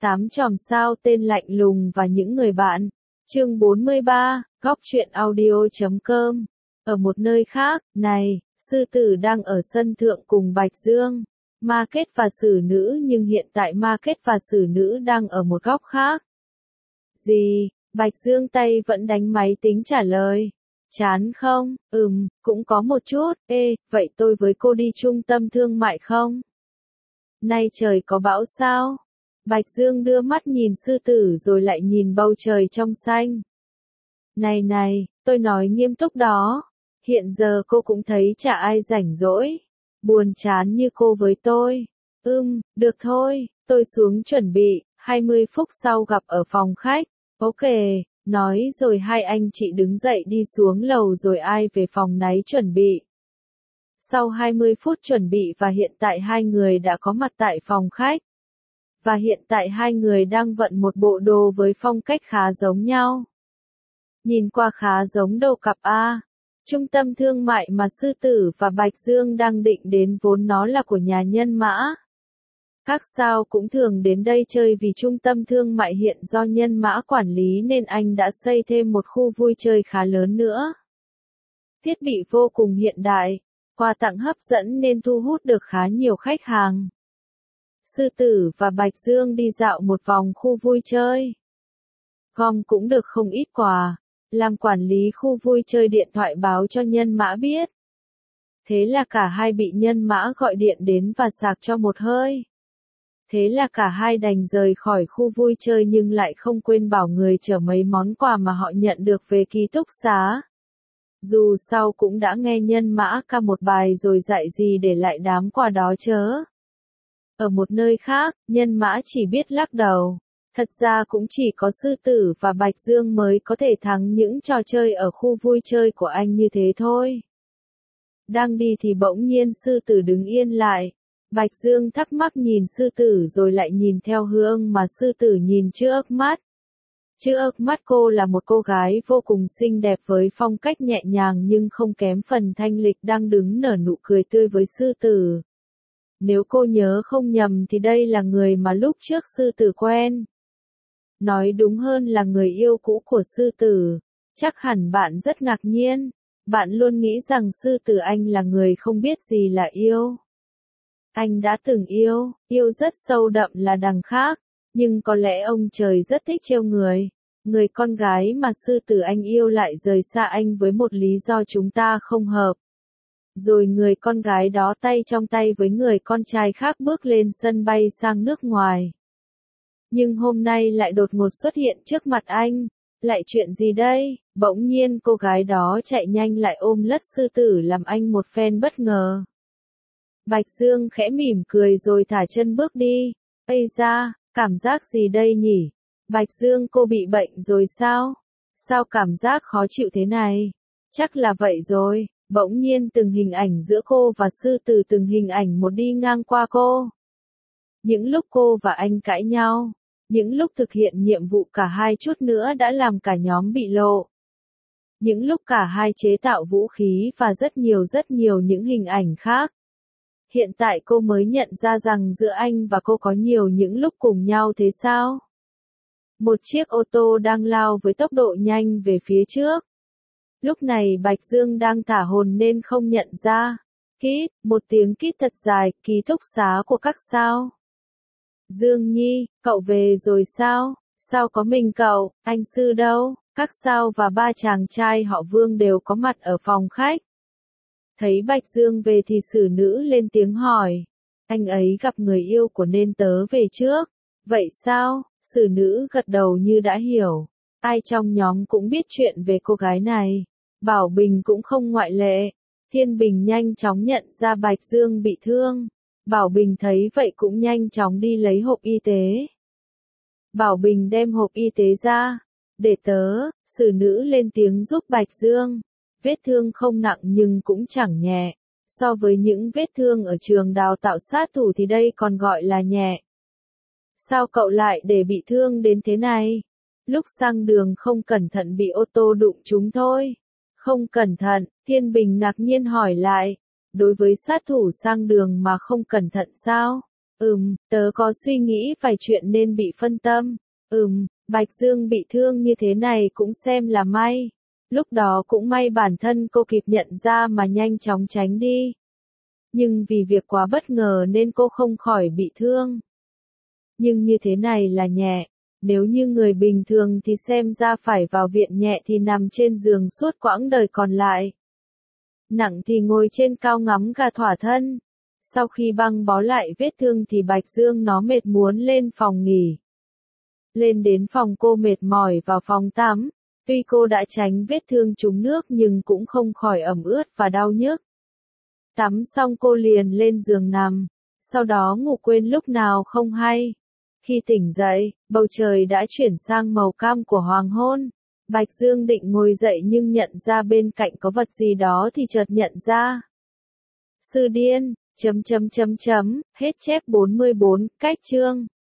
8 chòm sao tên lạnh lùng và những người bạn. Chương 43, góc truyện audio.com. Ở một nơi khác, này, sư tử đang ở sân thượng cùng Bạch Dương, Ma Kết và xử nữ, nhưng hiện tại Ma Kết và xử nữ đang ở một góc khác. Gì? Bạch Dương tay vẫn đánh máy tính trả lời. Chán không? Cũng có một chút. Vậy tôi với cô đi trung tâm thương mại không? Nay trời có bão sao? Bạch Dương đưa mắt nhìn sư tử rồi lại nhìn bầu trời trong xanh. Này, tôi nói nghiêm túc đó. Hiện giờ cô cũng thấy chả ai rảnh rỗi, buồn chán như cô với tôi. Được thôi, tôi xuống chuẩn bị, 20 phút sau gặp ở phòng khách. Ok, nói rồi hai anh chị đứng dậy đi xuống lầu rồi ai về phòng nấy chuẩn bị. Sau 20 phút chuẩn bị và hiện tại hai người đã có mặt tại phòng khách. Và hiện tại hai người đang vận một bộ đồ với phong cách khá giống nhau. Nhìn qua khá giống đồ cặp A. Trung tâm thương mại mà sư tử và Bạch Dương đang định đến vốn nó là của nhà Nhân Mã. Các sao cũng thường đến đây chơi vì trung tâm thương mại hiện do Nhân Mã quản lý nên anh đã xây thêm một khu vui chơi khá lớn nữa. Thiết bị vô cùng hiện đại, quà tặng hấp dẫn nên thu hút được khá nhiều khách hàng. Sư tử và Bạch Dương đi dạo một vòng khu vui chơi. Gom cũng được không ít quà. Làm quản lý khu vui chơi điện thoại báo cho Nhân Mã biết. Thế là cả hai bị Nhân Mã gọi điện đến và sạc cho một hơi. Thế là cả hai đành rời khỏi khu vui chơi nhưng lại không quên bảo người chở mấy món quà mà họ nhận được về ký túc xá. Dù sau cũng đã nghe Nhân Mã ca một bài rồi dạy gì để lại đám quà đó chớ. Ở một nơi khác, Nhân Mã chỉ biết lắc đầu. Thật ra cũng chỉ có sư tử và Bạch Dương mới có thể thắng những trò chơi ở khu vui chơi của anh như thế thôi. Đang đi thì bỗng nhiên sư tử đứng yên lại. Bạch Dương thắc mắc nhìn sư tử rồi lại nhìn theo hướng mà sư tử nhìn trước mắt. Trước mắt cô là một cô gái vô cùng xinh đẹp với phong cách nhẹ nhàng nhưng không kém phần thanh lịch đang đứng nở nụ cười tươi với sư tử. Nếu cô nhớ không nhầm thì đây là người mà lúc trước sư tử quen. Nói đúng hơn là người yêu cũ của sư tử. Chắc hẳn bạn rất ngạc nhiên. Bạn luôn nghĩ rằng sư tử anh là người không biết gì là yêu. Anh đã từng yêu rất sâu đậm là đằng khác. Nhưng có lẽ ông trời rất thích trêu người. Người con gái mà sư tử anh yêu lại rời xa anh với một lý do chúng ta không hợp. Rồi người con gái đó tay trong tay với người con trai khác bước lên sân bay sang nước ngoài. Nhưng hôm nay lại đột ngột xuất hiện trước mặt anh. Lại chuyện gì đây? Bỗng nhiên cô gái đó chạy nhanh lại ôm lất sư tử làm anh một phen bất ngờ. Bạch Dương khẽ mỉm cười rồi thả chân bước đi. Ây da, cảm giác gì đây nhỉ? Bạch Dương, cô bị bệnh rồi sao? Sao cảm giác khó chịu thế này? Chắc là vậy rồi. Bỗng nhiên từng hình ảnh giữa cô và sư tử từng hình ảnh một đi ngang qua cô. Những lúc cô và anh cãi nhau. Những lúc thực hiện nhiệm vụ cả hai chút nữa đã làm cả nhóm bị lộ. Những lúc cả hai chế tạo vũ khí và rất nhiều những hình ảnh khác. Hiện tại cô mới nhận ra rằng giữa anh và cô có nhiều những lúc cùng nhau thế sao? Một chiếc ô tô đang lao với tốc độ nhanh về phía trước. Lúc này Bạch Dương đang thả hồn nên không nhận ra. Kít, một tiếng kít thật dài, ký túc xá của các sao. Dương Nhi, cậu về rồi sao? Sao có mình cậu, anh Sư đâu? Các sao và ba chàng trai họ Vương đều có mặt ở phòng khách. Thấy Bạch Dương về thì xử nữ lên tiếng hỏi. Anh ấy gặp người yêu của nên tớ về trước. Vậy sao? Xử nữ gật đầu như đã hiểu. Ai trong nhóm cũng biết chuyện về cô gái này. Bảo Bình cũng không ngoại lệ. Thiên Bình nhanh chóng nhận ra Bạch Dương bị thương. Bảo Bình thấy vậy cũng nhanh chóng đi lấy hộp y tế. Bảo Bình đem hộp y tế ra. Để tớ, xử nữ lên tiếng giúp Bạch Dương. Vết thương không nặng nhưng cũng chẳng nhẹ. So với những vết thương ở trường đào tạo sát thủ thì đây còn gọi là nhẹ. Sao cậu lại để bị thương đến thế này? Lúc sang đường không cẩn thận bị ô tô đụng trúng thôi. Không cẩn thận, Thiên Bình ngạc nhiên hỏi lại. Đối với sát thủ sang đường mà không cẩn thận sao? Tớ có suy nghĩ vài chuyện nên bị phân tâm. Bạch Dương bị thương như thế này cũng xem là may. Lúc đó cũng may bản thân cô kịp nhận ra mà nhanh chóng tránh đi. Nhưng vì việc quá bất ngờ nên cô không khỏi bị thương. Nhưng như thế này là nhẹ. Nếu như người bình thường thì xem ra phải vào viện nhẹ thì nằm trên giường suốt quãng đời còn lại. Nặng thì ngồi trên cao ngắm gà thỏa thân. Sau khi băng bó lại vết thương thì Bạch Dương nó mệt muốn lên phòng nghỉ. Lên đến phòng cô mệt mỏi vào phòng tắm. Tuy cô đã tránh vết thương trúng nước nhưng cũng không khỏi ẩm ướt và đau nhức. Tắm xong cô liền lên giường nằm. Sau đó ngủ quên lúc nào không hay. Khi tỉnh dậy, bầu trời đã chuyển sang màu cam của hoàng hôn. Bạch Dương định ngồi dậy nhưng nhận ra bên cạnh có vật gì đó thì chợt nhận ra. Sư điên, hết chép 44, cách chương.